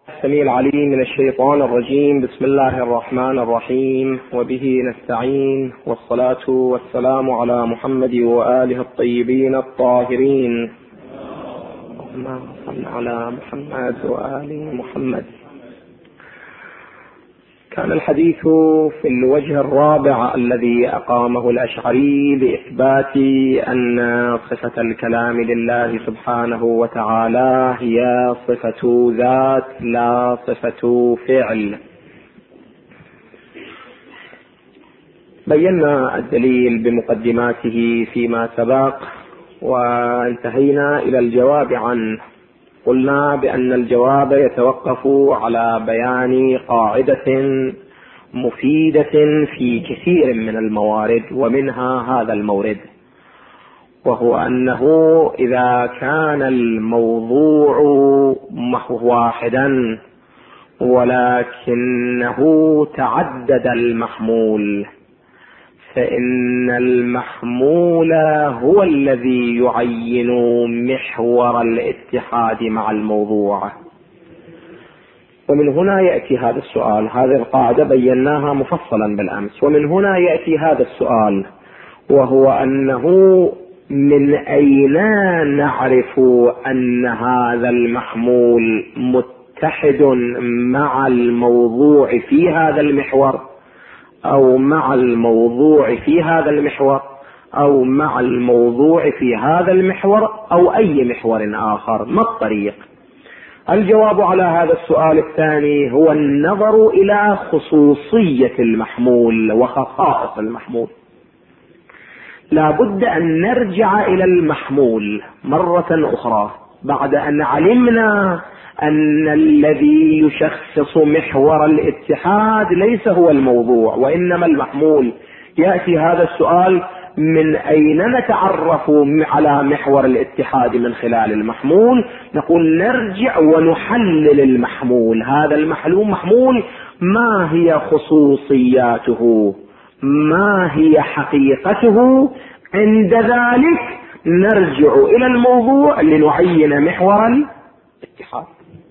السميع العليم من الشيطان الرجيم. بسم الله الرحمن الرحيم، وبه نستعين، والصلاة والسلام على محمد وآله الطيبين الطاهرين. اللهم صل على محمد وآل محمد. كان الحديث في الوجه الرابع الذي أقامه الأشعري لإثبات أن صفة الكلام لله سبحانه وتعالى هي صفة ذات لا صفة فعل. بينا الدليل بمقدماته فيما سبق، وانتهينا إلى الجواب عنه. قلنا بأن الجواب يتوقف على بيان قاعدة مفيدة في كثير من الموارد، ومنها هذا المورد، وهو أنه إذا كان الموضوع واحدا ولكنه تعدد المحمول، فإن المحمول هو الذي يعين محور الاتحاد مع الموضوع. ومن هنا يأتي هذا السؤال. هذه القاعدة بيناها مفصلا بالأمس، ومن هنا يأتي هذا السؤال، وهو أنه من أين نعرف أن هذا المحمول متحد مع الموضوع في هذا المحور، أو مع الموضوع في هذا المحور، أو مع الموضوع في هذا المحور، أو أي محور آخر؟ ما الطريق؟ الجواب على هذا السؤال الثاني هو النظر إلى خصوصية المحمول وخصائص المحمول. لا بد أن نرجع إلى المحمول مرة أخرى بعد أن علمنا أن الذي يشخص محور الاتحاد ليس هو الموضوع وإنما المحمول. يأتي هذا السؤال: من أين نتعرف على محور الاتحاد؟ من خلال المحمول. نقول نرجع ونحلل المحمول. هذا المحمول ما هي خصوصياته؟ ما هي حقيقته؟ عند ذلك نرجع إلى الموضوع لنعين محور الاتحاد.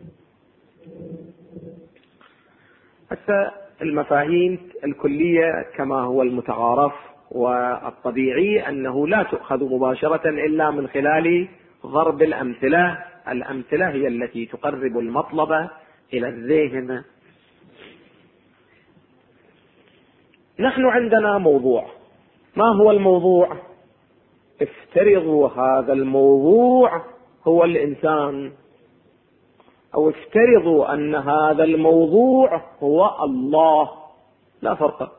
حتى المفاهيم الكلية كما هو المتعارف والطبيعي أنه لا تؤخذ مباشرة إلا من خلال ضرب الأمثلة. الأمثلة هي التي تقرب المطلب إلى الذهن. نحن عندنا موضوع. ما هو الموضوع؟ افترضوا هذا الموضوع هو الإنسان، أو افترضوا أن هذا الموضوع هو الله، لا فرق.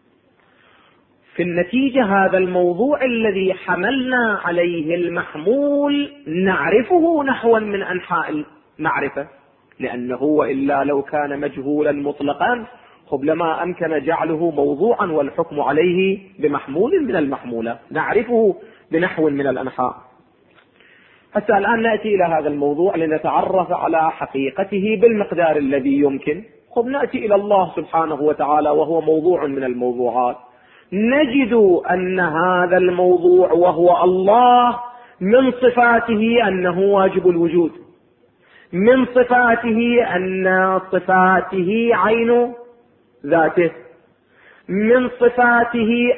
في النتيجة هذا الموضوع الذي حملنا عليه المحمول نعرفه نحوا من أنحاء المعرفة، لأنه وإلا لو كان مجهولا مطلقا لما أمكن جعله موضوعا والحكم عليه بمحمول من المحمولات. نعرفه بنحو من الأنحاء. حتى الآن نأتي إلى هذا الموضوع لنتعرف على حقيقته بالمقدار الذي يمكن. نأتي إلى الله سبحانه وتعالى وهو موضوع من الموضوعات. نجد أن هذا الموضوع وهو الله من صفاته أنه واجب الوجود، من صفاته أن صفاته عين ذاته، من صفاته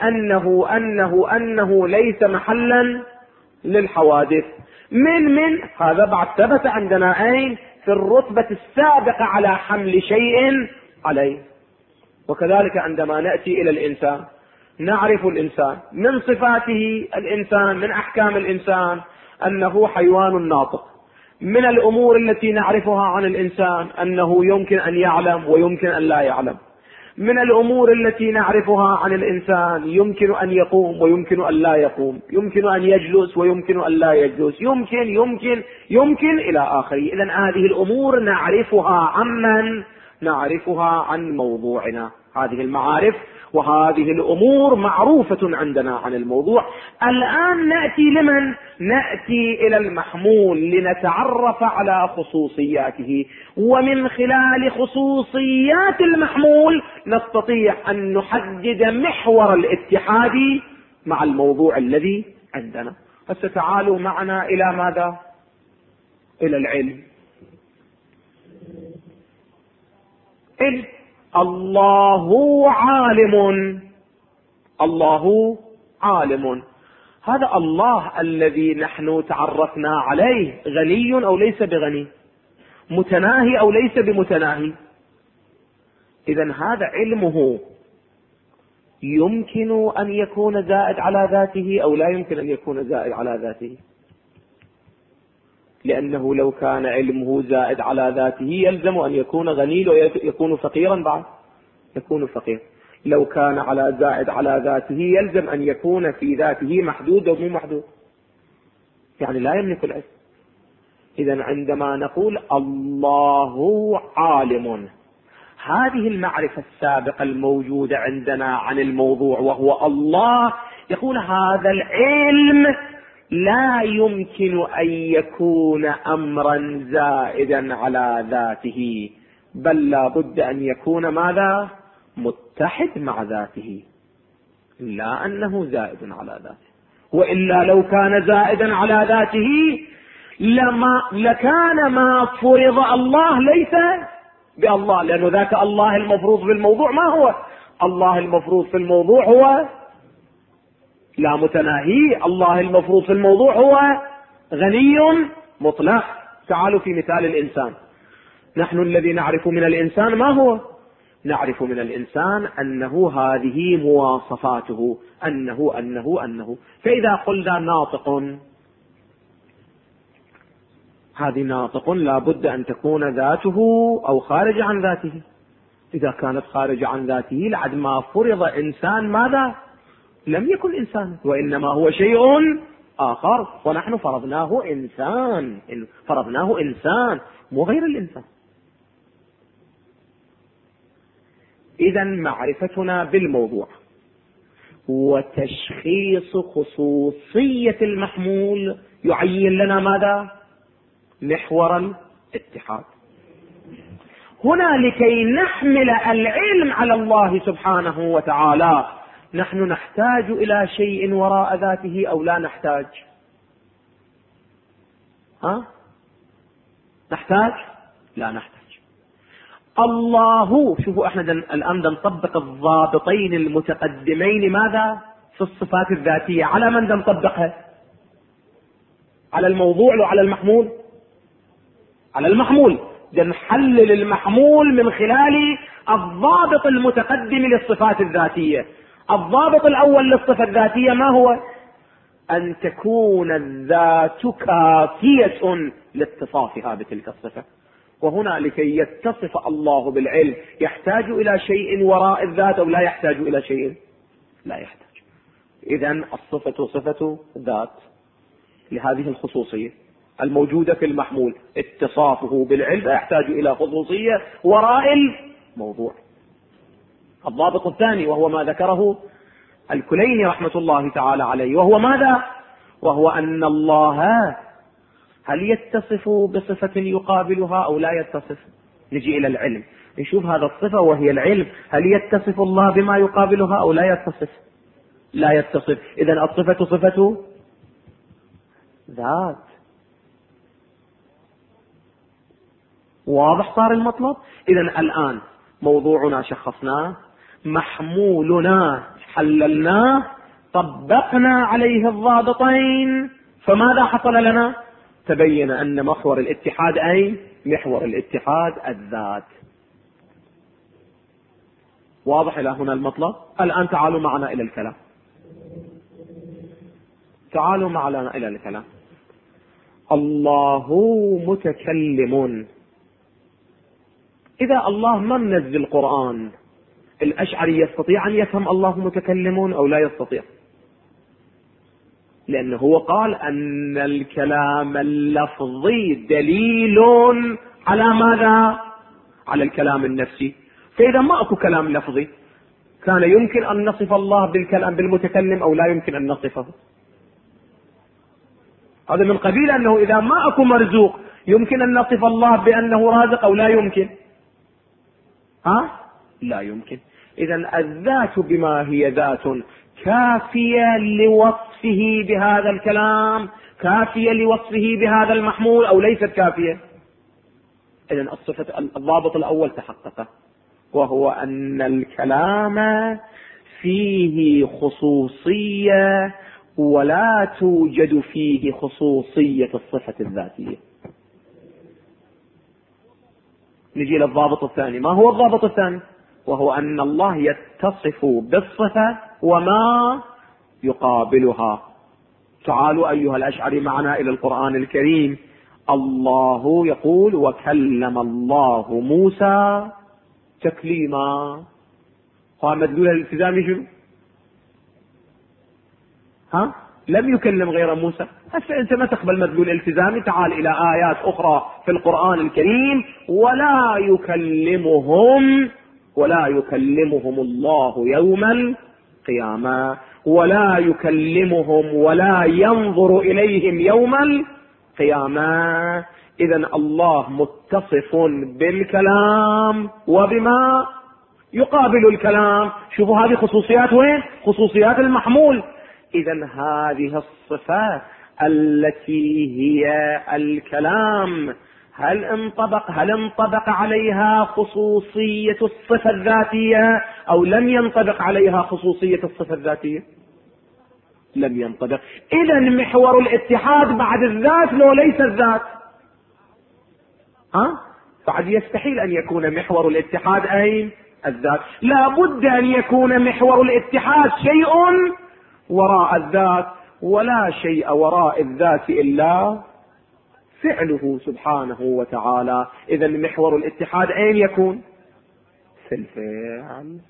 أنه ليس محلا للحوادث. من هذا بعد ثبت عندنا أين في الرتبة السابقة على حمل شيء عليه. وكذلك عندما نأتي إلى الإنسان نعرف الإنسان من صفاته الإنسان، من أحكام الإنسان أنه حيوان ناطق. من الأمور التي نعرفها عن الإنسان أنه يمكن أن يعلم ويمكن أن لا يعلم. من الأمور التي نعرفها عن الإنسان يمكن أن يقوم ويمكن أن لا يقوم، يمكن أن يجلس ويمكن أن لا يجلس، يمكن إلى آخره. إذن هذه الأمور نعرفها عمن؟ نعرفها عن موضوعنا. هذه المعارف وهذه الأمور معروفة عندنا عن الموضوع. الآن نأتي لمن؟ نأتي إلى المحمول لنتعرف على خصوصياته، ومن خلال خصوصيات المحمول نستطيع أن نحدد محور الاتحاد مع الموضوع الذي عندنا. فستعالوا معنا إلى ماذا؟ إلى العلم. بالعلم. الله عالم، الله عالم. هذا الله الذي نحن تعرفنا عليه غني أو ليس بغني، متناهي أو ليس بمتناهي. إذن هذا علمه يمكن أن يكون زائد على ذاته أو لا يمكن أن يكون زائد على ذاته، لأنه لو كان علمه زائد على ذاته يلزم أن يكون غني ويكون فقيرا بعد، يكون فقير. لو كان على زائد على ذاته يلزم أن يكون في ذاته محدود ومو محدود، يعني لا يملك العلم. إذن عندما نقول الله عالم، هذه المعرفة السابقة الموجودة عندنا عن الموضوع وهو الله، يقول هذا العلم لا يمكن أن يكون أمرا زائدا على ذاته، بل لا بد أن يكون ماذا؟ متحد مع ذاته، لا أنه زائد على ذاته. وإلا لو كان زائدا على ذاته لكان ما فرض الله ليس بالله، لأنه ذاك الله المفروض في الموضوع ما هو الله المفروض في الموضوع، هو لا متناهي. الله المفروض في الموضوع هو غني مطلق. تعالوا في مثال الإنسان. نحن الذي نعرف من الإنسان ما هو؟ نعرف من الإنسان أنه هذه مواصفاته، أنه. فإذا قلنا ناطق، هذه ناطق لا بد أن تكون ذاته أو خارج عن ذاته. إذا كانت خارج عن ذاته لعد ما فرض إنسان ماذا؟ لم يكن إنسان، وإنما هو شيء آخر، ونحن فرضناه إنسان مو غير الإنسان. إذن معرفتنا بالموضوع وتشخيص خصوصية المحمول يعين لنا ماذا؟ محور الاتحاد. هنا لكي نحمل العلم على الله سبحانه وتعالى نحن نحتاج إلى شيء وراء ذاته أو لا نحتاج؟ نحتاج؟ لا نحتاج. الله، شوفوا احنا الآن نطبق الضابطين المتقدمين ماذا؟ في الصفات الذاتية. على من نطبقها؟ على الموضوع وعلى المحمول؟ على المحمول. نحلل المحمول من خلال الضابط المتقدم للصفات الذاتية. الضابط الأول للصفة الذاتية ما هو؟ أن تكون الذات كافية لاتصافها بتلك الصفة. وهنا لكي يتصف الله بالعلم يحتاج إلى شيء وراء الذات أو لا يحتاج إلى شيء؟ لا يحتاج. إذن الصفة صفة ذات لهذه الخصوصية الموجودة في المحمول، اتصافه بالعلم لا يحتاج إلى خصوصية وراء الموضوع. الضابط الثاني وهو ما ذكره الكليني رحمة الله تعالى عليه، وهو ماذا؟ وهو أن الله هل يتصف بصفة يقابلها أو لا يتصف؟ نجي إلى العلم نشوف هذا الصفة وهي العلم، هل يتصف الله بما يقابلها أو لا يتصف؟ لا يتصف. إذن الصفة صفة ذات. واضح صار المطلب؟ إذن الآن موضوعنا شخصناه، محمولنا حللناه، طبقنا عليه الضابطين، فماذا حصل لنا؟ تبين أن محور الاتحاد أي محور الاتحاد الذات. واضح إلى هنا المطلب؟ الآن تعالوا معنا إلى الكلام. تعالوا معنا إلى الكلام. الله متكلم. إذا الله ما منزل القرآن، الأشعري يستطيع أن يفهم الله متكلم أو لا يستطيع؟ لأنه هو قال أن الكلام اللفظي دليل على ماذا؟ على الكلام النفسي. فإذا ما أكو كلام لفظي كان يمكن أن نصف الله بالكلام بالمتكلم أو لا يمكن أن نصفه؟ هذا من قبيل أنه إذا ما أكو مرزوق يمكن أن نصف الله بأنه رازق أو لا يمكن؟ لا يمكن. إذن الذات بما هي ذات كافية لوصفه بهذا الكلام، كافية لوصفه بهذا المحمول أو ليست كافية؟ إذن الصفة الضابط الأول تحقق. وهو أن الكلام فيه خصوصية ولا توجد فيه خصوصية الصفة الذاتية. نجي للضابط الثاني. ما هو الضابط الثاني؟ وهو أن الله يتصف بالصفة وما يقابلها. تعالوا أيها الأشعري معنا إلى القرآن الكريم. الله يقول: وكلم الله موسى تكليما. قال مدلول الالتزام شنو؟ لم يكلم غير موسى. هسه انت ما تقبل مدلول الالتزامي، تعال الى ايات اخرى في القرآن الكريم: ولا يكلمهم الله يوم القيامة، ولا يكلمهم ولا ينظر اليهم يوم القيامة. اذن الله متصف بالكلام وبما يقابل الكلام. شوفوا هذه خصوصيات وين؟ خصوصيات المحمول. إذن هذه الصفة التي هي الكلام هل انطبق عليها خصوصية الصفة الذاتية أو لم ينطبق عليها خصوصية الصفة الذاتية؟ لم ينطبق. إذن محور الاتحاد بعد الذات لو ليس الذات، بعد يستحيل أن يكون محور الاتحاد أين؟ الذات. لا بد أن يكون محور الاتحاد شيء وراء الذات، ولا شيء وراء الذات إلا فعله سبحانه وتعالى. إذن محور الاتحاد أين يكون؟ في الفعل.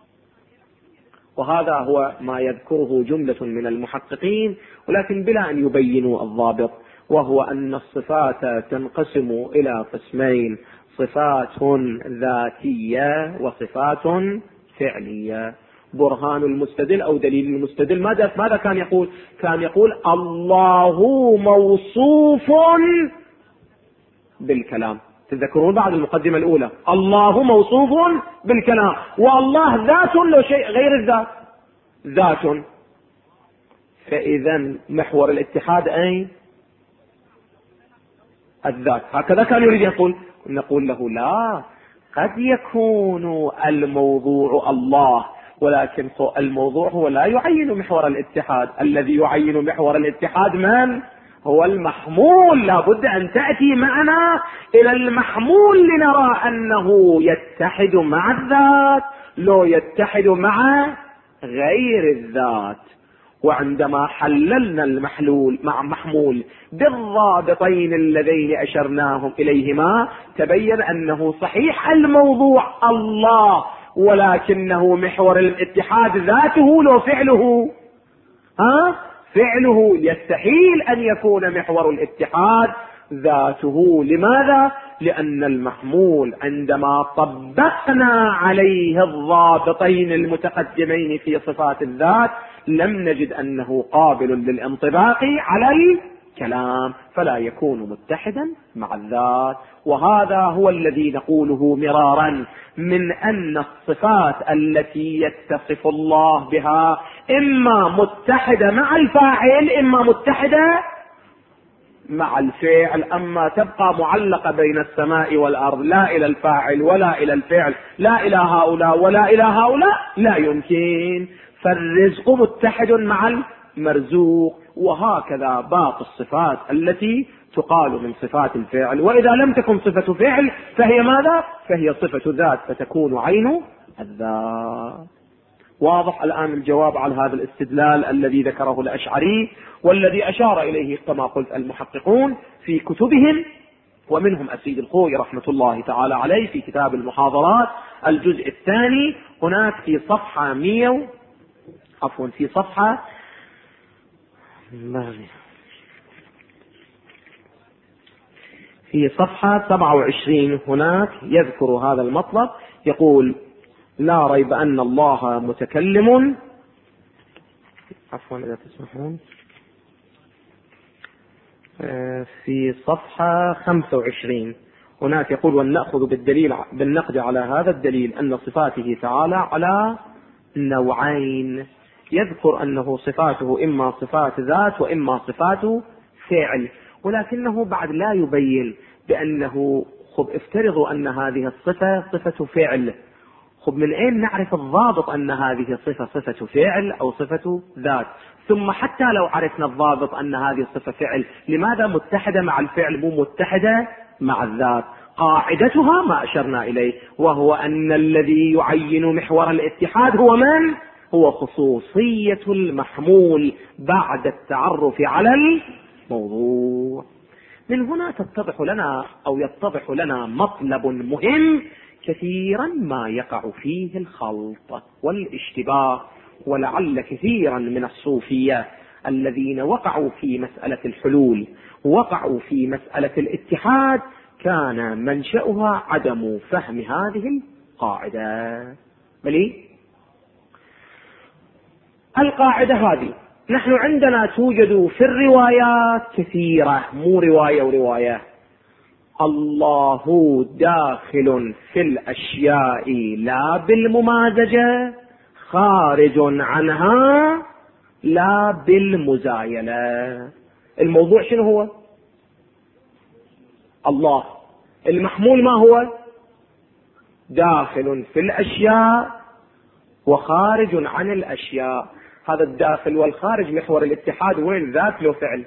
وهذا هو ما يذكره جملة من المحققين، ولكن بلا أن يبينوا الضابط، وهو أن الصفات تنقسم إلى قسمين: صفات ذاتية وصفات فعلية. برهان المستدل أو دليل المستدل ماذا كان يقول؟ كان يقول: الله موصوف بالكلام. تذكرون بعد المقدمة الأولى: الله موصوف بالكلام، والله ذات لو شيء غير الذات ذات. فإذا محور الاتحاد أين؟ الذات. هكذا كان يريد يقول. نقول له: لا، قد يكون الموضوع الله، ولكن الموضوع هو لا يعين محور الاتحاد. الذي يعين محور الاتحاد من؟ هو المحمول. لا بد أن تأتي معنا إلى المحمول لنرى أنه يتحد مع الذات لو يتحد مع غير الذات. وعندما حللنا المحلول مع محمول بالضابطين اللذين أشرناهم إليهما، تبين أنه صحيح الموضوع الله، ولكنه محور الاتحاد ذاته لو فعله. فعله يستحيل أن يكون محور الاتحاد ذاته. لماذا؟ لأن المحمول عندما طبقنا عليه الضابطين المتقدمين في صفات الذات لم نجد أنه قابل للانطباق على الكلام، فلا يكون متحدا مع الذات. وهذا هو الذي نقوله مرارا من أن الصفات التي يتصف الله بها إما متحدة مع الفاعل إما متحدة مع الفعل. أما تبقى معلقة بين السماء والأرض، لا إلى الفاعل ولا إلى الفعل، لا إلى هؤلاء ولا إلى هؤلاء، لا يمكن. فالرزق متحد مع المرزوق، وهكذا باقي الصفات التي تقال من صفات الفعل. وإذا لم تكن صفة فعل فهي ماذا؟ فهي صفة ذات، فتكون عين الذات. واضح الآن الجواب على هذا الاستدلال الذي ذكره الأشعري، والذي أشار إليه كما قلت المحققون في كتبهم، ومنهم السيد الخوئي رحمة الله تعالى عليه في كتاب المحاضرات الجزء الثاني. هناك في صفحة في صفحة 27 هناك يذكر هذا المطلب. يقول: لا ريب أن الله متكلم. إذا تسمحون، في صفحة 25 هناك يقول: ونأخذ بالنقد على هذا الدليل أن صفاته تعالى على نوعين. يذكر أنه صفاته إما صفات ذات وإما صفات فعل، ولكنه بعد لا يبين بأنه افترضوا أن هذه الصفة صفة فعل، خب من أين نعرف الضابط أن هذه صفة فعل أو صفة ذات؟ ثم حتى لو عرفنا الضابط أن هذه صفة فعل، لماذا متحدة مع الفعل مو متحدة مع الذات؟ قاعدتها ما أشرنا إليه، وهو أن الذي يعين محور الاتحاد هو من؟ هو خصوصية المحمول بعد التعرف على الموضوع. من هنا تتضح لنا أو يتضح لنا مطلب مهم كثيرا ما يقع فيه الخلط والاشتباه، ولعل كثيرا من الصوفية الذين وقعوا في مسألة الحلول وقعوا في مسألة الاتحاد كان منشأها عدم فهم هذه القاعدة. بل القاعدة هذه نحن عندنا توجد في الروايات كثيرة، مو رواية ورواية. الله داخل في الأشياء لا بالممازجة، خارج عنها لا بالمزايلة. الموضوع شنو هو؟ الله. المحمول ما هو؟ داخل في الأشياء وخارج عن الأشياء. هذا الداخل والخارج محور الاتحاد وين؟ ذات له فعل.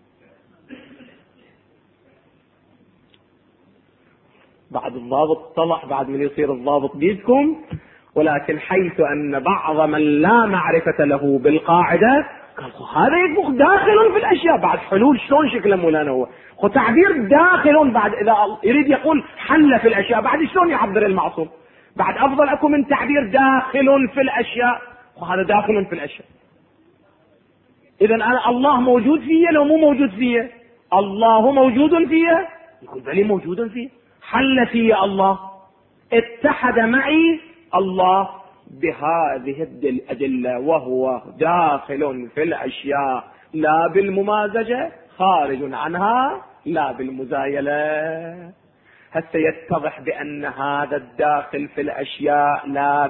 بعد الضابط طلع، بعد من يصير الضابط بيدكم، ولكن حيث أن بعض من لا معرفة له بالقاعدة قال هذا يطبخ داخل في الأشياء. بعد حلول شلون شكله مولانا هو؟ خو تعبير داخل بعد إذا يريد يقول حل في الأشياء بعد شلون يعبر المعصوم؟ بعد أفضل أكو من تعبير داخل في الأشياء. وهذا داخل في الأشياء. إذن أنا الله موجود فيه لو مو موجود فيه؟ الله موجود فيه؟ يقول بلي موجود فيه. حل فيه الله، اتحد معي الله بهذه الأدلة، وهو داخل في الأشياء لا بالممازجة، خارج عنها لا بالمزايلة. حتى يتضح بأن هذا الداخل في الأشياء لا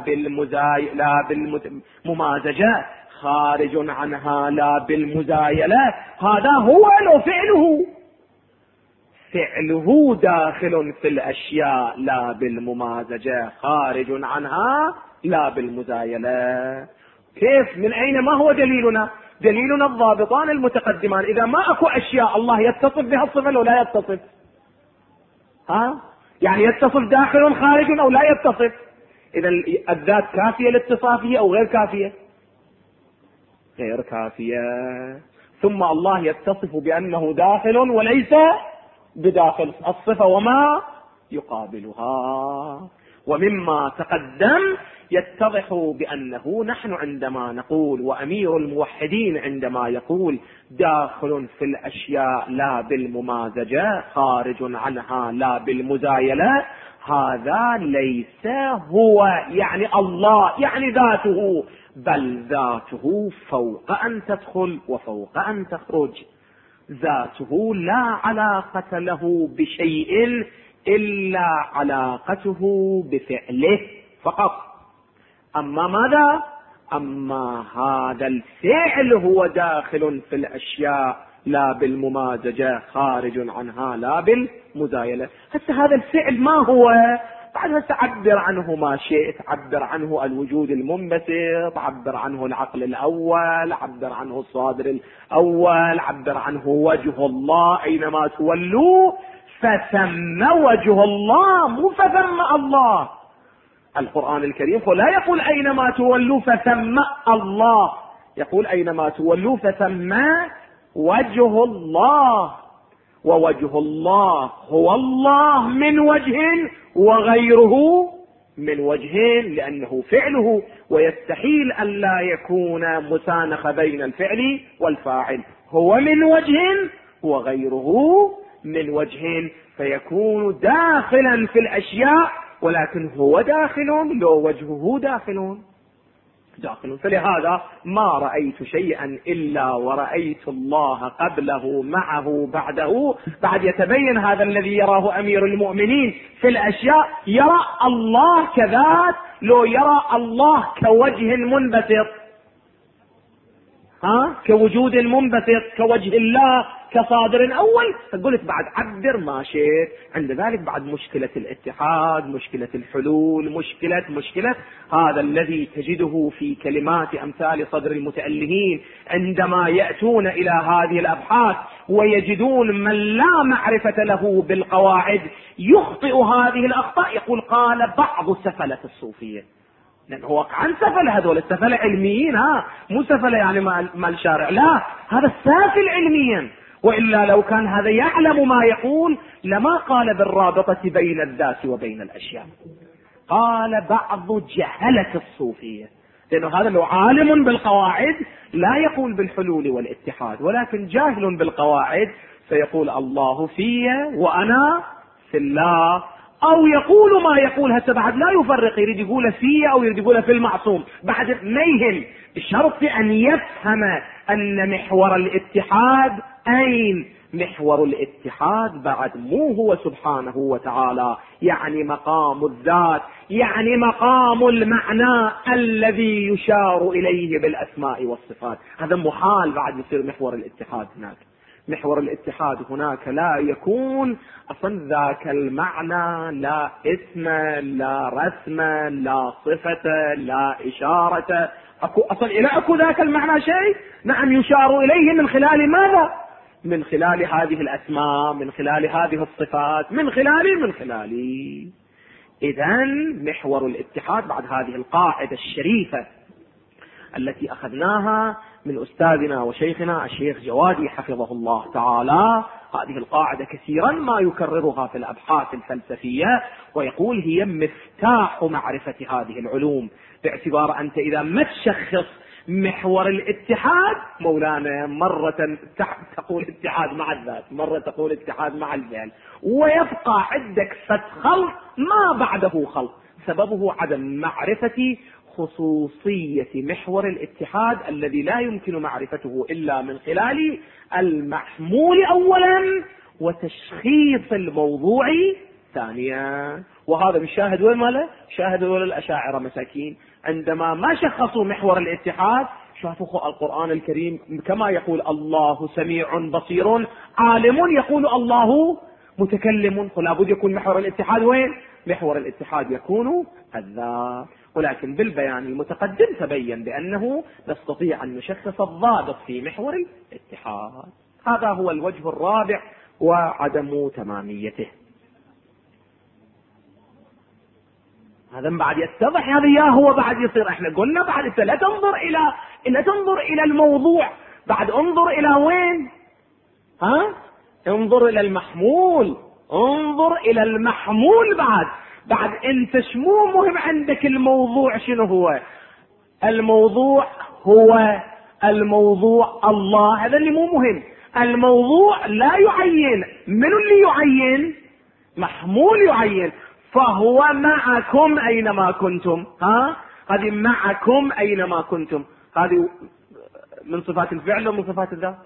بالممازجة، خارج عنها لا بالمزايلة، هذا هو لو فعله داخل في الأشياء لا بالممازجة، خارج عنها لا بالمزايلة. كيف؟ من أين؟ ما هو دليلنا؟ دليلنا الضابطان المتقدمان. إذا ما أكو أشياء الله يتصف بها الصفة لو لا يتصف؟ يعني يتصف داخل خارج أو لا يتصف؟ إذا الذات كافية لاتصافه أو غير كافية؟ غير كافية. ثم الله يتصف بأنه داخل وليس بداخل الصفة وما يقابلها. ومما تقدم يتضح بأنه نحن عندما نقول، وأمير الموحدين عندما يقول داخل في الأشياء لا بالممازجة، خارج عنها لا بالمزايلة، هذا ليس هو يعني الله يعني ذاته، بل ذاته فوق أن تدخل وفوق أن تخرج. ذاته لا علاقة له بشيء إلا علاقته بفعله فقط. أما ماذا؟ أما هذا الفعل هو داخل في الأشياء لا بالممازجة، خارج عنها لا بالمزايلة. هذا الفعل ما هو؟ بعد تعبر عنه ما شئت، عبر عنه الوجود المنبسط، عبر عنه العقل الأول، عبر عنه الصادر الأول، عبر عنه وجه الله، أينما تولوا فثم وجه الله، مو فثم الله. القرآن الكريم لا يقول أينما تولوا فثم الله، يقول أينما تولوا فثم وجه الله. ووجه الله هو الله من وجه وغيره من وجه، لأنه فعله، ويستحيل أن لا يكون مسانخ بين الفعل والفاعل. هو من وجه وغيره من وجه، فيكون داخلا في الأشياء، ولكن هو داخل لو وجهه داخل. فلهذا ما رأيت شيئا إلا ورأيت الله قبله معه بعده. بعد يتبين هذا الذي يراه أمير المؤمنين في الأشياء، يرى الله كذات لو يرى الله كوجه منبسط. كوجود منبثق، كوجه الله، كصادر أول. فقلت بعد عبر ما شئت. عند ذلك بعد مشكلة الاتحاد، مشكلة الحلول، مشكلة هذا الذي تجده في كلمات أمثال صدر المتألهين عندما يأتون إلى هذه الأبحاث ويجدون من لا معرفة له بالقواعد يخطئ هذه الأخطاء. يقول قال بعض سفلة الصوفية، لأنه واقعا سفلة، هذول السفلة علميين، مو سفلة يعني مال شارع، لا، هذا السافل علميا. وإلا لو كان هذا يعلم ما يقول لما قال بالرابطة بين الذات وبين الأشياء. قال بعض جهلة الصوفية، لأنه هذا لو عالم بالقواعد لا يقول بالحلول والاتحاد، ولكن جاهل بالقواعد سيقول الله في وأنا في الله، أو يقول ما يقول. هسه بعد لا يفرق، يريد يقول فيه أو يريد يقول في المعصوم، بعد ما يهم، بشرط أن يفهم أن محور الاتحاد أين؟ محور الاتحاد بعد مو هو سبحانه وتعالى، يعني مقام الذات، يعني مقام المعنى الذي يشار إليه بالأسماء والصفات. هذا محال بعد يصير محور الاتحاد هناك. محور الاتحاد هناك لا يكون أصلا ذاك المعنى، لا اسم، لا رسم، لا صفة، لا إشارة، أصلا إلى أكو ذاك المعنى شيء. نعم يشار إليه من خلال ماذا؟ من خلال هذه الأسماء، من خلال هذه الصفات، من خلال. إذن محور الاتحاد بعد هذه القاعدة الشريفة التي أخذناها من أستاذنا وشيخنا الشيخ جوادي حفظه الله تعالى، هذه القاعدة كثيرا ما يكررها في الأبحاث الفلسفية، ويقول هي مفتاح معرفة هذه العلوم، باعتبار أنت إذا ما تشخص محور الاتحاد مولانا مرة تقول اتحاد مع الذات، مرة تقول اتحاد مع الجهل، ويبقى عندك خلط ما بعده خلط، سببه عدم معرفة خصوصية محور الاتحاد الذي لا يمكن معرفته إلا من خلال المحمول أولا وتشخيص الموضوع ثانيا. وهذا بالشاهد وين ماله؟ شاهد ولا الأشاعرة مساكين عندما ما شخصوا محور الاتحاد شافوا القرآن الكريم كما يقول الله سميع بصير عالم، يقول الله متكلم، فلا بد يكون محور الاتحاد وين؟ محور الاتحاد يكون الذات. ولكن بالبيان المتقدم تبين بأنه نستطيع أن نشخص الضابط في محور الاتحاد. هذا هو الوجه الرابع وعدم تماميته. هذا بعد يتضح هذا هو بعد يصير. احنا قلنا بعد انت لا تنظر الى الموضوع، بعد انظر الى وين؟ انظر الى المحمول، انظر الى المحمول. بعد انت شمو مهم عندك الموضوع شنو هو؟ الموضوع هو الموضوع الله، هذا اللي مو مهم. الموضوع لا يعين، من اللي يعين؟ محمول يعين. فهو معكم أينما كنتم. هذه معكم أينما كنتم، هذه من صفات الفعل ومن صفات الذات.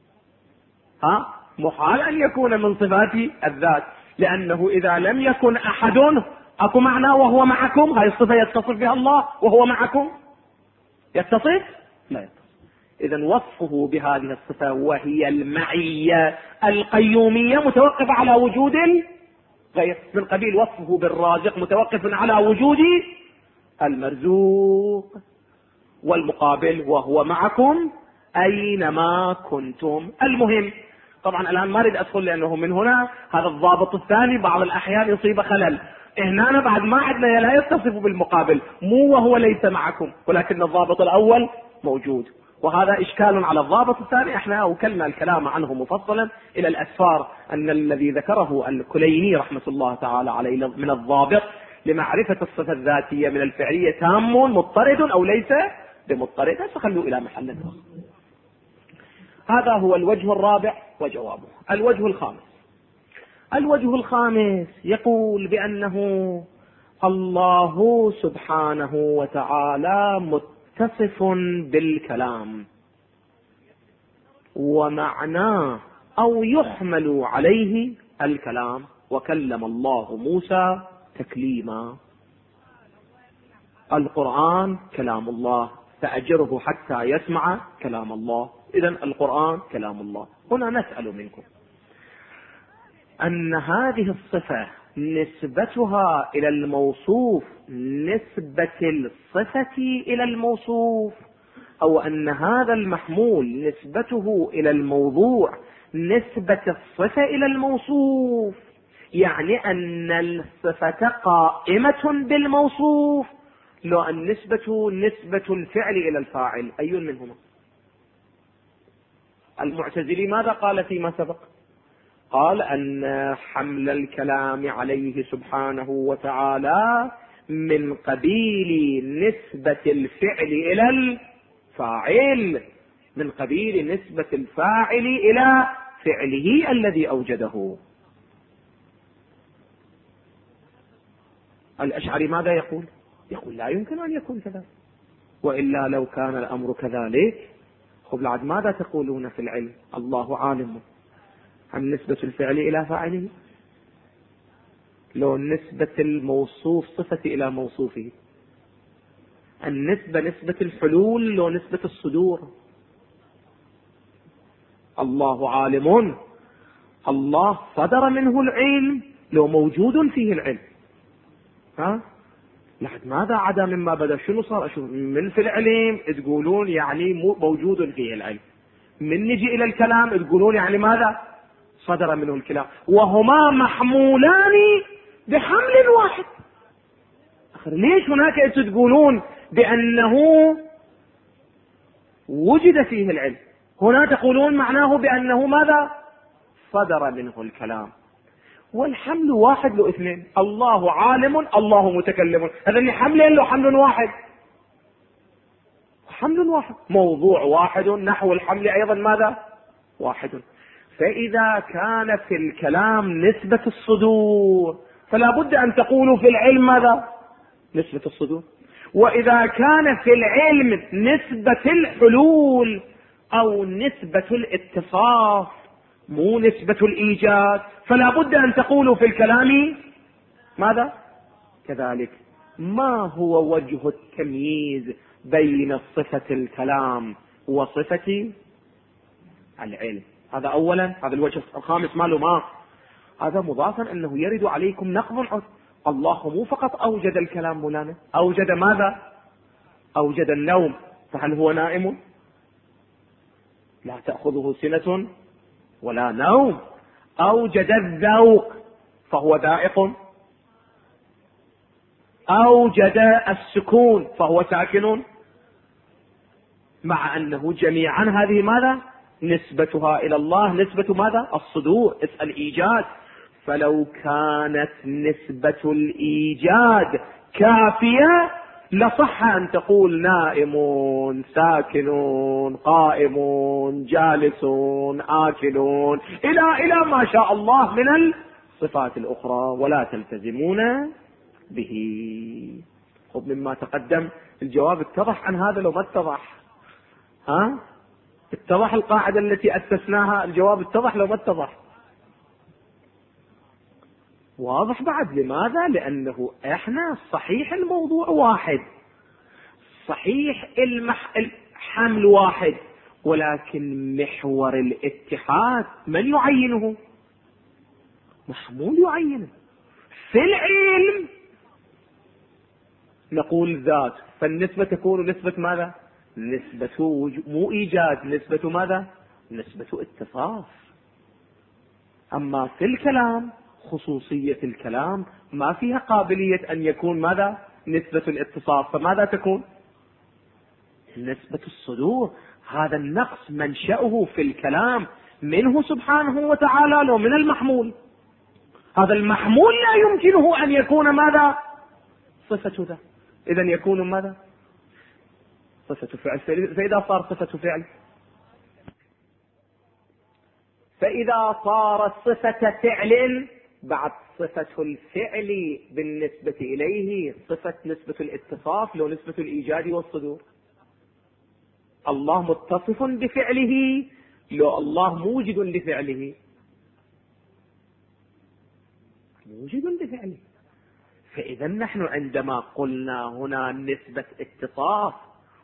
محال أن يكون من صفات الذات، لأنه إذا لم يكن أحد أكو معنى وهو معكم، هذه الصفة يتصف بها الله وهو معكم؟ يتصف؟ لا يتصف. إذن وصفه بهذه الصفة وهي المعية القيومية متوقف على وجود غير، من قبيل وصفه بالرازق متوقف على وجود المرزوق، والمقابل وهو معكم أينما كنتم. المهم طبعا الآن ما أريد أدخل، لأنه من هنا هذا الضابط الثاني بعض الأحيان يصيب خلل. هنا بعد ما عندنا لا يتصف بالمقابل، مو وهو ليس معكم، ولكن الضابط الأول موجود، وهذا إشكال على الضابط الثاني. احنا وكلنا الكلام عنه مفصلا إلى الأسفار، أن الذي ذكره الكليني رحمة الله تعالى عليه من الضابط لمعرفة الصفة الذاتية من الفعلية تام مضطرد أو ليس بمضطرد، فخلوا إلى محل آخر. هذا هو الوجه الرابع وجوابه. الوجه الخامس يقول بأنه الله سبحانه وتعالى متصف بالكلام ومعناه أو يحمل عليه الكلام، وكلم الله موسى تكليما. القرآن كلام الله، فأجره حتى يسمع كلام الله. إذن القرآن كلام الله. هنا نسأل منكم أن هذه الصفة نسبتها إلى الموصوف نسبة الصفة إلى الموصوف، أو أن هذا المحمول نسبته إلى الموضوع نسبة الصفة إلى الموصوف، يعني أن الصفة قائمة بالموصوف، لو النسبة نسبة الفعل إلى الفاعل، أي منهما؟ المعتزلي ماذا قال فيما سبق؟ قال أن حمل الكلام عليه سبحانه وتعالى من قبيل نسبة الفعل إلى الفاعل، من قبيل نسبة الفاعل إلى فعله الذي أوجده. الأشعري ماذا يقول؟ يقول لا يمكن أن يكون كذلك، وإلا لو كان الأمر كذلك خب لعد ماذا تقولون في العلم؟ الله عالم. عن نسبة الفعل إلى فاعله، لو نسبة الموصوف صفة إلى موصوفه، النسبة نسبة الحلول، لو نسبة الصدور. الله عالم، الله صدر منه العلم لو موجود فيه العلم. لحد ماذا عدا مما بدأ؟ شنو صار؟ من في العلم تقولون يعني موجود فيه العلم، من نجي إلى الكلام تقولون يعني ماذا؟ صدر منه الكلام، وهما محمولان بحمل واحد. ليش هناك تقولون بأنه وجد فيه العلم، هنا تقولون معناه بأنه ماذا؟ صدر منه الكلام، والحمل واحد له اثنين، الله عالم الله متكلم، هذا حملين له حمل واحد، حمل واحد، موضوع واحد، نحو الحمل أيضا ماذا؟ واحد. فإذا كان في الكلام نسبة الصدور فلا بد أن تقولوا في العلم ماذا؟ نسبة الصدور. وإذا كان في العلم نسبة الحلول أو نسبة الاتصاف مو نسبة الإيجاد، فلا بد أن تقولوا في الكلام ماذا؟ كذلك. ما هو وجه التمييز بين صفة الكلام وصفة العلم؟ هذا أولا، هذا الوجه الخامس ماله ما هذا مضافا أنه يرد عليكم نقض. الله مو فقط أوجد الكلام مولانا، أوجد ماذا؟ أوجد النوم، فهل هو نائم؟ لا تأخذه سنة ولا نوم. أوجد الذوق فهو ذائق، أوجد السكون فهو ساكن، مع أنه جميعا هذه ماذا؟ نسبتها إلى الله نسبة ماذا؟ الصدور، الإيجاد. فلو كانت نسبة الإيجاد كافية لصح أن تقول نائم ساكن قائم جالس آكل إلى ما شاء الله من الصفات الأخرى، ولا تلتزمون به. خب مما تقدم الجواب اتضح عن هذا لو ما اتضح؟ اتضح القاعدة التي أسسناها؟ الجواب اتضح لو ما اتضح؟ واضح بعد. لماذا؟ لأنه احنا صحيح الموضوع واحد، صحيح الحمل واحد، ولكن محور الاتحاد من يعينه؟ محمول يعينه. في العلم نقول ذات، فالنسبة تكون نسبة ماذا؟ نسبة مو إيجاد، نسبة ماذا؟ نسبة اتصاف. أما في الكلام خصوصية الكلام ما فيها قابلية أن يكون ماذا؟ نسبة الاتصاف، فماذا تكون؟ نسبة الصدور. هذا النقص منشأه في الكلام منه سبحانه وتعالى لو من المحمول. هذا المحمول لا يمكنه أن يكون ماذا؟ صفة ذا. إذن يكون ماذا؟ صفة فعل. فإذا صار صفة فعل، فإذا صارت صفة فعل بعد صفة الفعل بالنسبة إليه صفة نسبة الاتصاف لو نسبة الإيجاد والصدور. الله متصف بفعله لو الله موجد لفعله، موجد لفعله. فإذا نحن عندما قلنا هنا نسبة اتصاف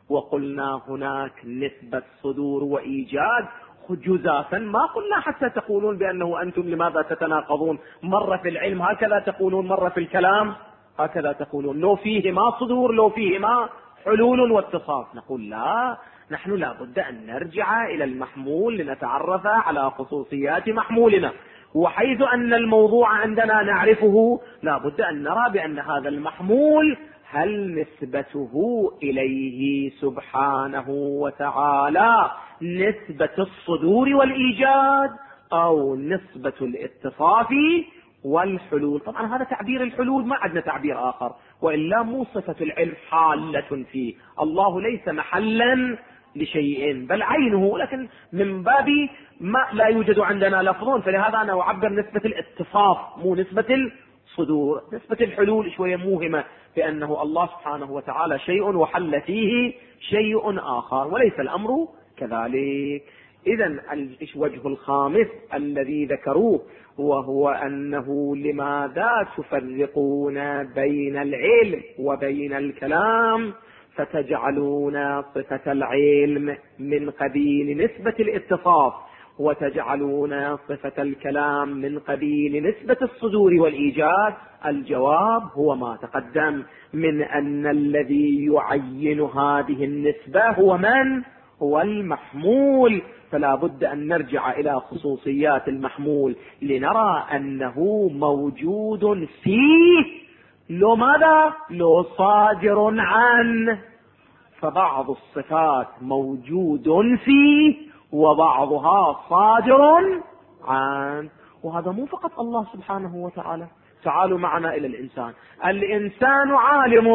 وقلنا هناك نسبة صدور وإيجاد جزافا، ما قلنا حتى تقولون بأنه أنتم لماذا تتناقضون، مرة في العلم هكذا تقولون، مرة في الكلام هكذا تقولون، لو فيهما صدور لو فيهما حلول واتصاف. نقول لا، نحن لا بد أن نرجع إلى المحمول لنتعرف على خصوصيات محمولنا، وحيث أن الموضوع عندنا نعرفه لا بد أن نرى بأن هذا المحمول هل نسبته إليه سبحانه وتعالى نسبة الصدور والإيجاد أو نسبة الاتصاف والحلول. طبعا هذا تعبير الحلول، ما عندنا تعبير آخر، وإلا مو صفة العلم حالة فيه. الله ليس محلا لشيء بل عينه، لكن من باب ما لا يوجد عندنا لفظ، فلهذا أنا أعبر نسبة الاتصاف مو نسبة الصدور. نسبة الحلول شوية موهمة، بأنه الله سبحانه وتعالى شيء وحل فيه شيء آخر، وليس الأمر كذلك. إذن الوجه الخامس الذي ذكروه وهو أنه لماذا تفرقون بين العلم وبين الكلام فتجعلون صفة العلم من قبيل نسبة الاتصاف وتجعلون صفة الكلام من قبيل نسبة الصدور والإيجاد؟ الجواب هو ما تقدم من أن الذي يعين هذه النسبة هو من؟ هو المحمول. فلا بد أن نرجع إلى خصوصيات المحمول لنرى أنه موجود فيه، لو ماذا؟ لو صادر عنه. فبعض الصفات موجود فيه وبعضها صادر عنه، وهذا مو فقط الله سبحانه وتعالى. تعالوا معنا إلى الإنسان. الإنسان عالم،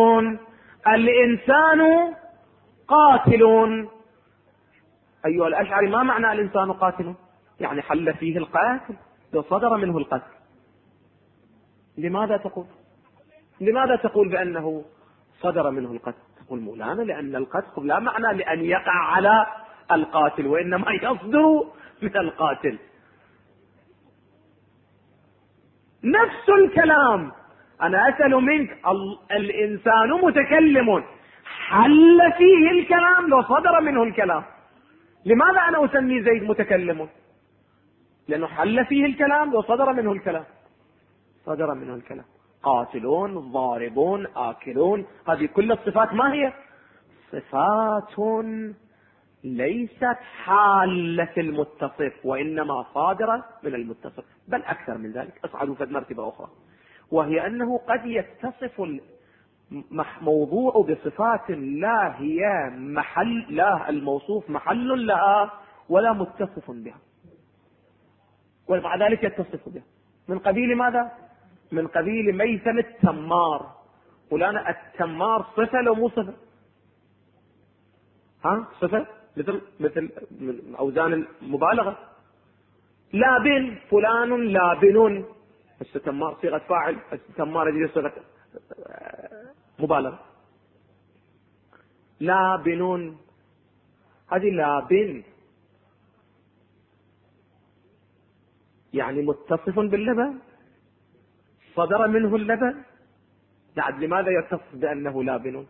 الإنسان قاتل. أيها الأشعري، ما معنى الإنسان قاتل؟ يعني حل فيه القاتل، لو صدر منه القتل. لماذا تقول بأنه صدر منه القتل؟ تقول مولانا لأن القتل لا معنى لأن يقع على القاتل، وإنما يصدر من القاتل. نفس الكلام، أنا أسأل منك، الإنسان متكلم، حل فيه الكلام لو صدر منه الكلام. لماذا أنا أسمي زيد متكلم؟ لأنه حل فيه الكلام لو صدر منه الكلام. صدر منه الكلام. قاتلون، ضاربون، آكلون، هذه كل الصفات ما هي؟ صفات ليست حالة المتصف، وإنما صادرة من المتصف، بل أكثر من ذلك، أصعدوا في مرتبة أخرى، وهي أنه قد يتصف الموضوع بصفات لا هي محل، لا الموصوف محل لها ولا متصف بها، ومع ذلك يتصف بها. من قبيل ماذا؟ من قبيل ميثم التمار. ولانا التمار صفة لو مو صفة؟ صفة مثل من أوزان المبالغة. لابن، فلان لابن، التمار صيغة فاعل، التمار هذه صيغة مبالغة. لابن، هذه لابن يعني متصف باللبن، صدر منه اللبن. بعد لماذا يتصف بأنه لابن؟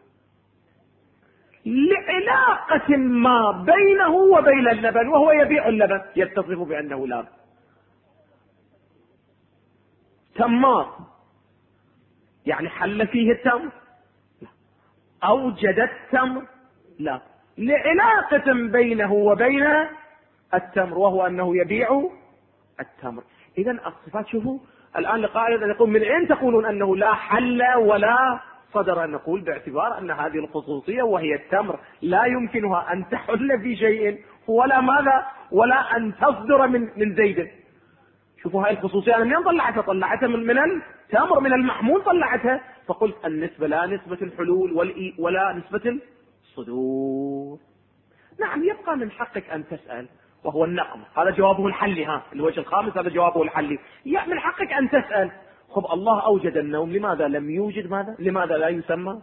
لعلاقة ما بينه وبين اللبن، وهو يبيع اللبن يتصف بأنه لابن. تمار يعني حل فيه التمر؟ لا. أوجد التمر؟ لا. لعلاقة بينه وبين التمر، وهو أنه يبيع التمر. إذن الصفات، شوفوا الآن لقائل أن يقول من أين تقولون أنه لا حل ولا صدر؟ نقول باعتبار أن هذه الخصوصية وهي التمر لا يمكنها أن تحل في شيء ولا ماذا ولا أن تصدر من زيد. شوفوا هاي الخصوصية أنا منين طلعتها من التمر، من المحمول طلعتها. فقلت النسبة لا نسبة الحلول ولا نسبة الصدور. نعم، يبقى من حقك أن تسأل، وهو النقم، هذا جوابه الحلي. الوجه الخامس هذا جوابه الحلي. من حقك أن تسأل، خب الله أوجد النوم، لماذا لم يوجد ماذا؟ لماذا لا يسمى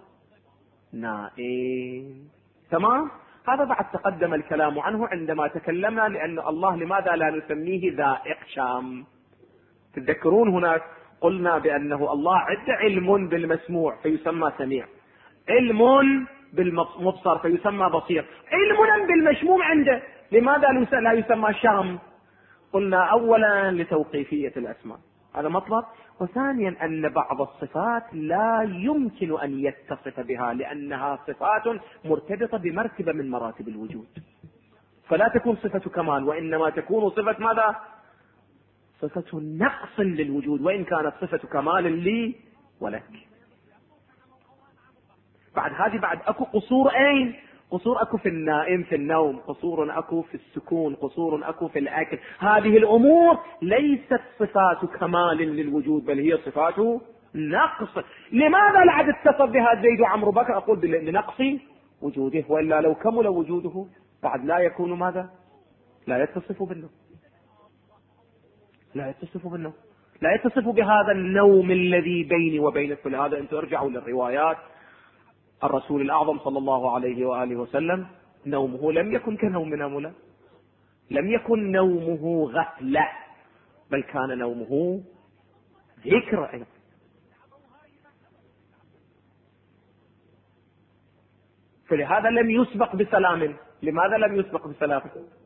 نائم؟ تمام. هذا بعد تقدم الكلام عنه عندما تكلمنا لأن الله لماذا لا نسميه ذائق شام. تذكرون هناك قلنا بأنه الله عنده علم بالمسموع فيسمى سميع، علم بالمبصر فيسمى بصير، علم بالمشموم عنده، لماذا لا يسمى شام؟ قلنا أولا لتوقيفية الأسماء، هذا مطلب، وثانيا أن بعض الصفات لا يمكن أن يتصف بها لأنها صفات مرتبطة بمرتبة من مراتب الوجود، فلا تكون صفة كمال، وإنما تكون صفة ماذا؟ صفة نقص للوجود، وإن كانت صفة كمال لي ولك. بعد هذه بعد أكو قصور، أين؟ قصور أكو في النائم في النوم، قصور أكو في السكون، قصور أكو في الأكل. هذه الأمور ليست صفات كمال للوجود، بل هي صفات نقص. لماذا لا اتصف بها زيد وعمرو بكر؟ أقول لنقص وجوده، وإلا لو كمل وجوده بعد لا يكون ماذا؟ لا يتصف بالنوم، لا يتصف بالنوم، لا يتصف بهذا النوم الذي بيني وبينك. لهذا أنتم ارجعوا للروايات. الرسول الأعظم صلى الله عليه وآله وسلم نومه لم يكن كنومنا ملا، لم يكن نومه غفلة، بل كان نومه ذكر. فلهذا لم يسبق بسلام. لماذا لم يسبق بسلام؟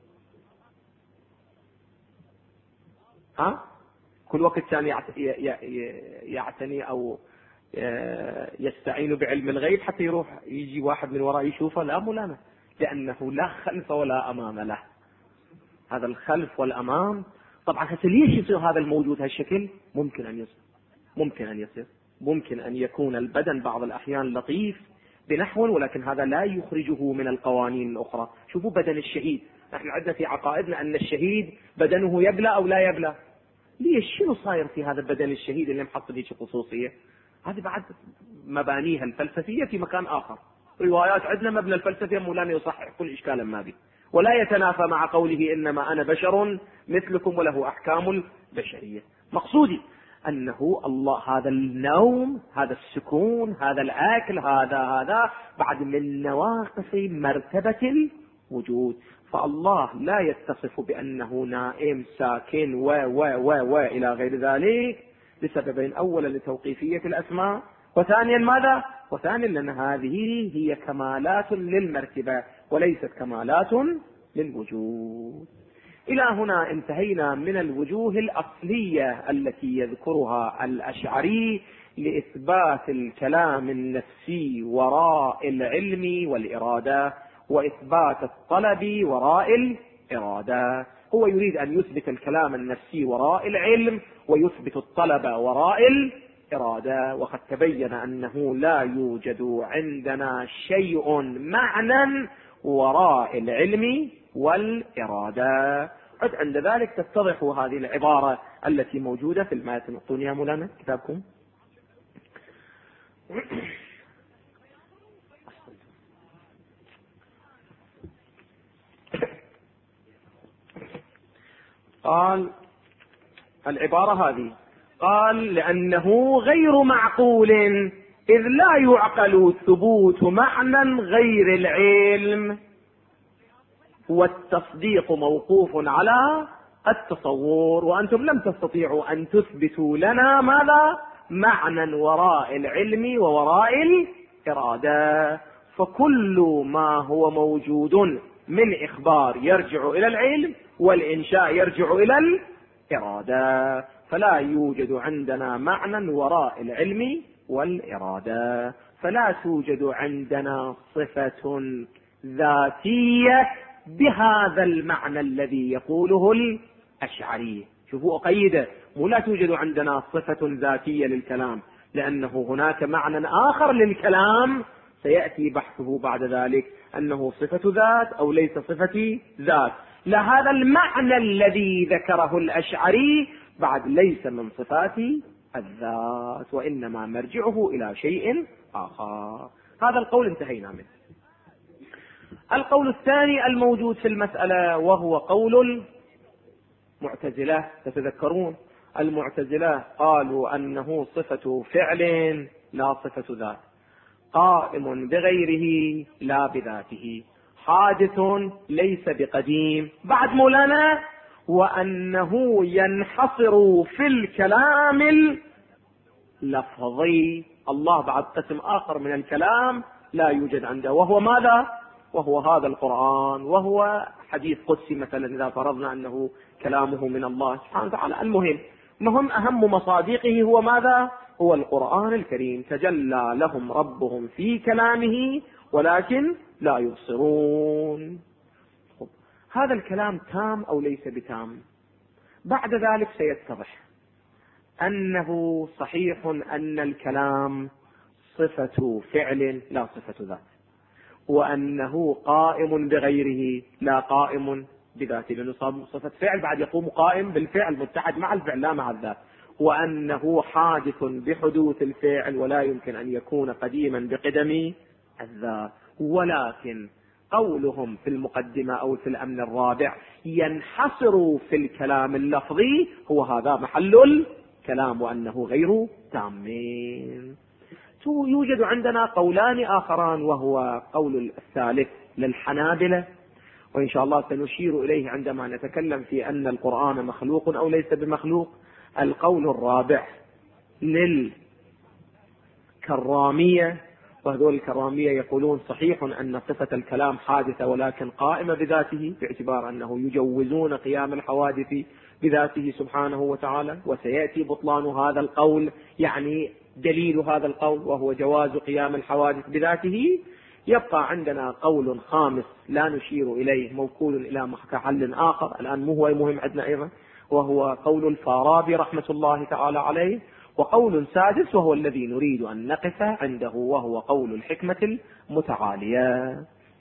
كل وقت كان يعتني أو يستعين بعلم الغيب حتى يروح يجي واحد من وراء يشوفه؟ لا مولانا، لأنه لا خلف ولا أمام له. هذا الخلف والأمام طبعا هسه ليش يصير هذا الموجود هالشكل؟ ممكن أن يصير، ممكن أن يصير، ممكن أن يكون البدن بعض الأحيان لطيف بنحو، ولكن هذا لا يخرجه من القوانين الأخرى. شوفوا بدن الشهيد، نحن عندنا في عقائدنا أن الشهيد بدنه يبلى أو لا يبلى. ليش؟ شنو صاير في هذا البدن الشهيد اللي محط به خصوصية؟ هذه بعد مبانيها الفلسفية في مكان آخر. روايات عندنا مبنى الفلسفية مولانا يصحح كل إشكال ما به، ولا يتنافى مع قوله إنما أنا بشر مثلكم وله أحكام البشرية. مقصودي أنه الله هذا النوم، هذا السكون، هذا الأكل، هذا بعد من نواقص مرتبة الوجود. فالله لا يتصف بأنه نائم ساكن و إلى غير ذلك لسببين: أولا لتوقيفية الأسماء، وثانيا ماذا؟ وثانيا لأن هذه هي كمالات للمرتبة وليست كمالات للوجود. إلى هنا انتهينا من الوجوه الأصلية التي يذكرها الأشعري لإثبات الكلام النفسي وراء العلم والإرادة، وإثبات الطلب وراء الإرادة. هو يريد أن يثبت الكلام النفسي وراء العلم ويثبت الطلب وراء الإرادة، وقد تبين أنه لا يوجد عندنا شيء معنى وراء العلم والإرادة. عند ذلك تتضح هذه العبارة التي موجودة في المتن. اعطوني يا مولانا كتابكم. قال العبارة هذه، قال لأنه غير معقول إذ لا يعقل ثبوت معنى غير العلم، والتصديق موقوف على التصور، وأنتم لم تستطيعوا أن تثبتوا لنا ماذا؟ معنى وراء العلم ووراء الإرادة. فكل ما هو موجود من إخبار يرجع إلى العلم، والإنشاء يرجع إلى الإرادة، فلا يوجد عندنا معنى وراء العلم والإرادة، فلا توجد عندنا صفة ذاتية بهذا المعنى الذي يقوله الأشعري. شوفوا أقيده، ولا توجد عندنا صفة ذاتية للكلام، لأنه هناك معنى آخر للكلام سيأتي بحثه بعد ذلك، أنه صفة ذات أو ليس صفة ذات. لهذا المعنى الذي ذكره الأشعري بعد ليس من صفات الذات، وإنما مرجعه إلى شيء آخر. هذا القول انتهينا منه. القول الثاني الموجود في المسألة وهو قول المعتزلة. تتذكرون المعتزلة قالوا أنه صفة فعل لا صفة ذات، قائم بغيره لا بذاته، حادث ليس بقديم. بعد مولانا وأنه ينحصر في الكلام اللفظي. الله بعد قسم آخر من الكلام لا يوجد عنده، وهو ماذا؟ وهو هذا القرآن، وهو حديث قدسي مثلا إذا فرضنا أنه كلامه من الله سبحانه وتعالى. المهم أهم مصادقه هو ماذا؟ هو القرآن الكريم. تجلى لهم ربهم في كلامه ولكن لا يبصرون. هذا الكلام تام أو ليس بتام؟ بعد ذلك سيتضح أنه صحيح أن الكلام صفة فعل لا صفة ذات، وأنه قائم بغيره لا قائم بذاته، لأنه صفة فعل بعد يقوم قائم بالفعل متحد مع الفعل لا مع الذات، وأنه حادث بحدوث الفعل ولا يمكن أن يكون قديما بقدم الذات. ولكن قولهم في المقدمة أو في الأمن الرابع ينحصر في الكلام اللفظي، هو هذا محل الكلام، وأنه غير تامين. يوجد عندنا قولان آخران، وهو قول الثالث للحنابلة، وإن شاء الله سنشير إليه عندما نتكلم في أن القرآن مخلوق أو ليس بمخلوق. القول الرابع للكرامية، وهذول الكرامية يقولون صحيح أن صفة الكلام حادثة ولكن قائمة بذاته، باعتبار أنه يجوزون قيام الحوادث بذاته سبحانه وتعالى، وسيأتي بطلان هذا القول، يعني دليل هذا القول وهو جواز قيام الحوادث بذاته. يبقى عندنا قول خامس لا نشير إليه، موكول إلى محل آخر الآن هو مهم عندنا أيضا، وهو قول الفارابي رحمة الله تعالى عليه. وقول سادس وهو الذي نريد أن نقف عنده، وهو قول الحكمة المتعالية.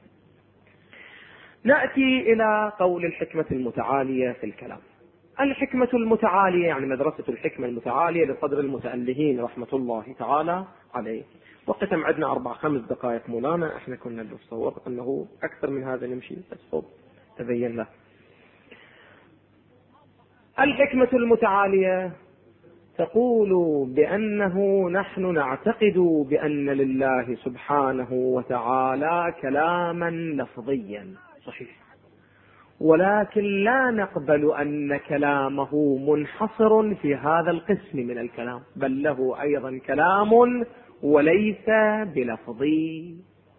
نأتي إلى قول الحكمة المتعالية في الكلام. الحكمة المتعالية يعني مدرسة الحكمة المتعالية لصدر المتألهين رحمة الله تعالى عليه. وقتم عندنا 4-5 دقائق مولانا، احنا كنا نتصور أنه أكثر من هذا نمشي، بس تبين له. الحكمة المتعالية تقول بأنه نحن نعتقد بأن لله سبحانه وتعالى كلاما لفظيا صحيح، ولكن لا نقبل أن كلامه منحصر في هذا القسم من الكلام، بل له أيضا كلام وليس بلفظي،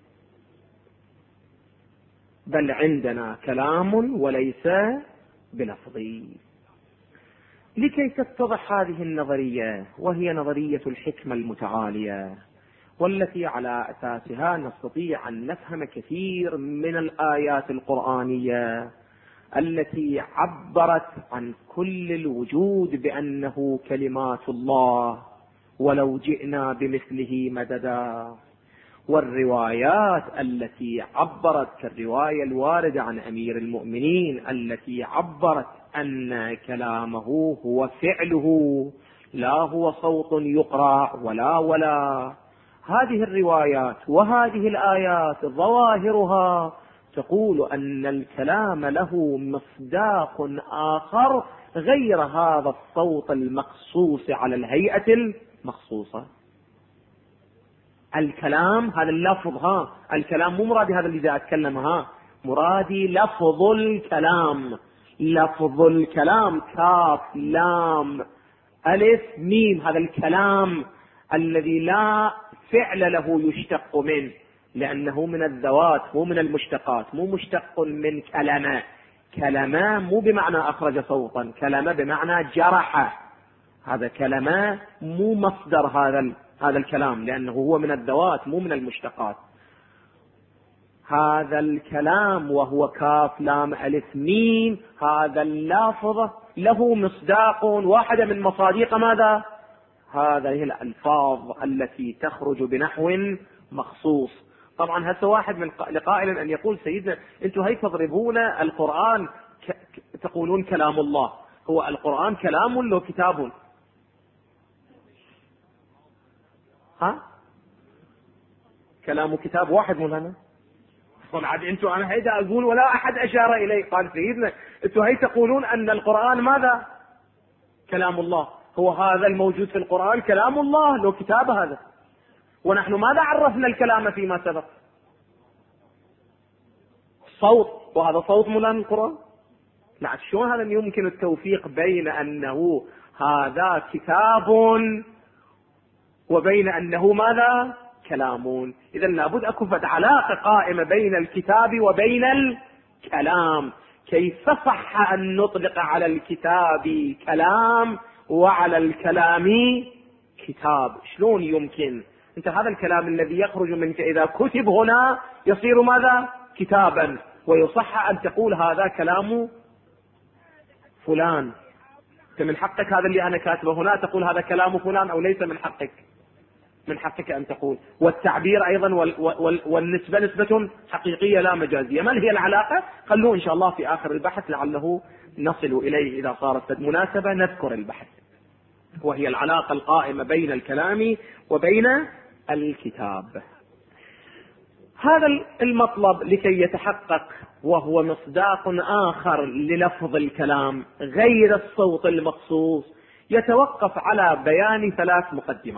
بل عندنا كلام وليس بلفظي. لكي تتضح هذه النظرية، وهي نظرية الحكمة المتعالية، والتي على أساسها نستطيع أن نفهم كثير من الآيات القرآنية التي عبرت عن كل الوجود بأنه كلمات الله ولو جئنا بمثله مددا، والروايات التي عبرت كالرواية الواردة عن أمير المؤمنين التي عبرت أن كلامه هو فعله لا هو صوت يقرأ ولا هذه الروايات وهذه الآيات ظواهرها تقول أن الكلام له مصداق آخر غير هذا الصوت المقصوص على الهيئة المخصوصة. الكلام هذا اللفظ، الكلام مو مرادي هذا اللي جاء أتكلم، مرادي لفظ الكلام. لفظ الكلام كاف لام ألف ميم، هذا الكلام الذي لا فعل له يشتق منه، لأنه من الذوات مو من المشتقات، مو مشتق من كلمة. كلمة مو بمعنى أخرج صوتا، كلمة بمعنى جرح. هذا كلمة مو مصدر هذا الكلام، لأنه هو من الذوات مو من المشتقات. هذا الكلام وهو كاف لام ألف ميم، هذا اللفظ له مصداق، واحدة من مصادق ماذا؟ هذه الألفاظ التي تخرج بنحو مخصوص. طبعا هسه واحد من لقائل أن يقول سيدنا أنتم هي تضربون القرآن تقولون كلام الله، هو القرآن كلام له كتاب؟ كلام كتاب واحد مولانا. طبعا انتم انا هيدا اقول ولا احد اشار اليه. قال سيدنا انتم هي تقولون ان القرآن ماذا؟ كلام الله. هو هذا الموجود في القرآن كلام الله له كتاب هذا، ونحن ماذا عرفنا الكلام فيما سبق؟ صوت، وهذا صوت مولانا القرآن. لا، شلون هذا يمكن التوفيق بين انه هذا كتاب وبين انه ماذا؟ كلامون. إذا لابد أكون علاقة قائمة بين الكتاب وبين الكلام. كيف صح أن نطلق على الكتاب كلام وعلى الكلام كتاب؟ شلون يمكن؟ أنت هذا الكلام الذي يخرج منك إذا كتب هنا يصير ماذا؟ كتابا. ويصح أن تقول هذا كلام فلان. أنت من حقك هذا اللي أنا كاتبه هنا تقول هذا كلام فلان أو ليس من حقك؟ من حقك أن تقول. والتعبير أيضا والنسبة نسبة حقيقية لا مجازية. ما هي العلاقة؟ خلوه إن شاء الله في آخر البحث لعله نصل إليه إذا صارت مناسبة نذكر البحث، وهي العلاقة القائمة بين الكلام وبين الكتاب. هذا المطلب لكي يتحقق، وهو مصداق آخر للفظ الكلام غير الصوت المخصوص، يتوقف على بيان 3 مقدمات.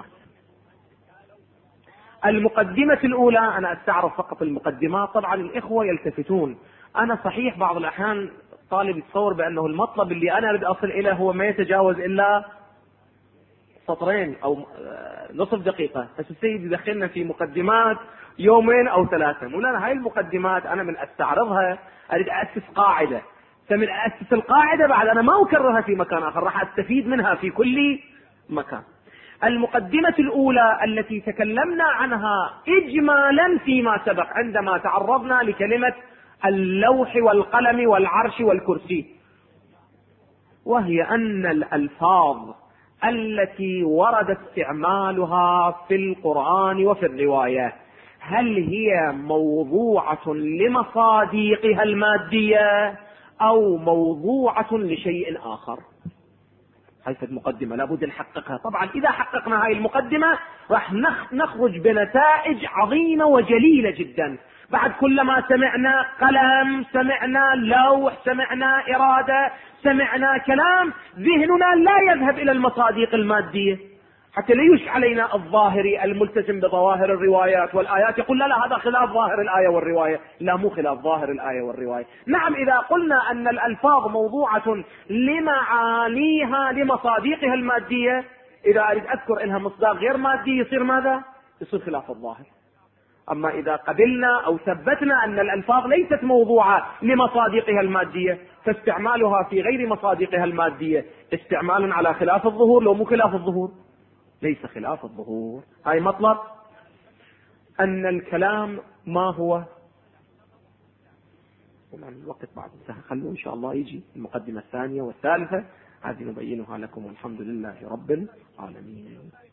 المقدمة الأولى، أنا أستعرض فقط المقدمات، طبعا الإخوة يلتفتون. أنا صحيح بعض الأحيان طالب يتصور بأنه المطلب اللي أنا أريد أصل إليه هو ما يتجاوز إلا سطرين أو نصف دقيقة، بس السيد يدخلنا في مقدمات 2 أو 3. مولانا هاي المقدمات أنا من أستعرضها أريد أسس قاعدة، فمن أسس القاعدة بعد أنا ما أكررها في مكان آخر، راح أستفيد منها في كل مكان. المقدمة الأولى التي تكلمنا عنها إجمالا فيما سبق عندما تعرضنا لكلمة اللوح والقلم والعرش والكرسي، وهي أن الألفاظ التي ورد استعمالها في القرآن وفي الرواية هل هي موضوعة لمصادقها المادية أو موضوعة لشيء آخر؟ هذه المقدمة لابد نحققها. طبعا إذا حققنا هذه المقدمة راح نخرج بنتائج عظيمة وجليلة جدا. بعد كلما سمعنا قلم، سمعنا لوح، سمعنا إرادة، سمعنا كلام، ذهننا لا يذهب إلى المصادق المادية حتى لا يشع علينا الظاهري الملتزم بظواهر الروايات والآيات يقول لا هذا خلاف ظاهر الآية والرواية. لا، مو خلاف ظاهر الآية والرواية. نعم، إذا قلنا أن الألفاظ موضوعة لمعانيها لمصادقها المادية، إذا أريد أذكر إنها مصداق غير مادي يصير ماذا؟ يصير خلاف الظاهر. أما إذا قبلنا أو ثبتنا أن الألفاظ ليست موضوعة لمصادقها المادية، فاستعمالها في غير مصادقها المادية استعمال على خلاف الظهور. لو مو خلاف الظهور ليس خلاف الظهور. هاي مطلب أن الكلام ما هو. الوقت بعد انتهى، خلوه إن شاء الله يجي المقدمة الثانية والثالثة، هذه نبينها لكم، والحمد لله رب العالمين.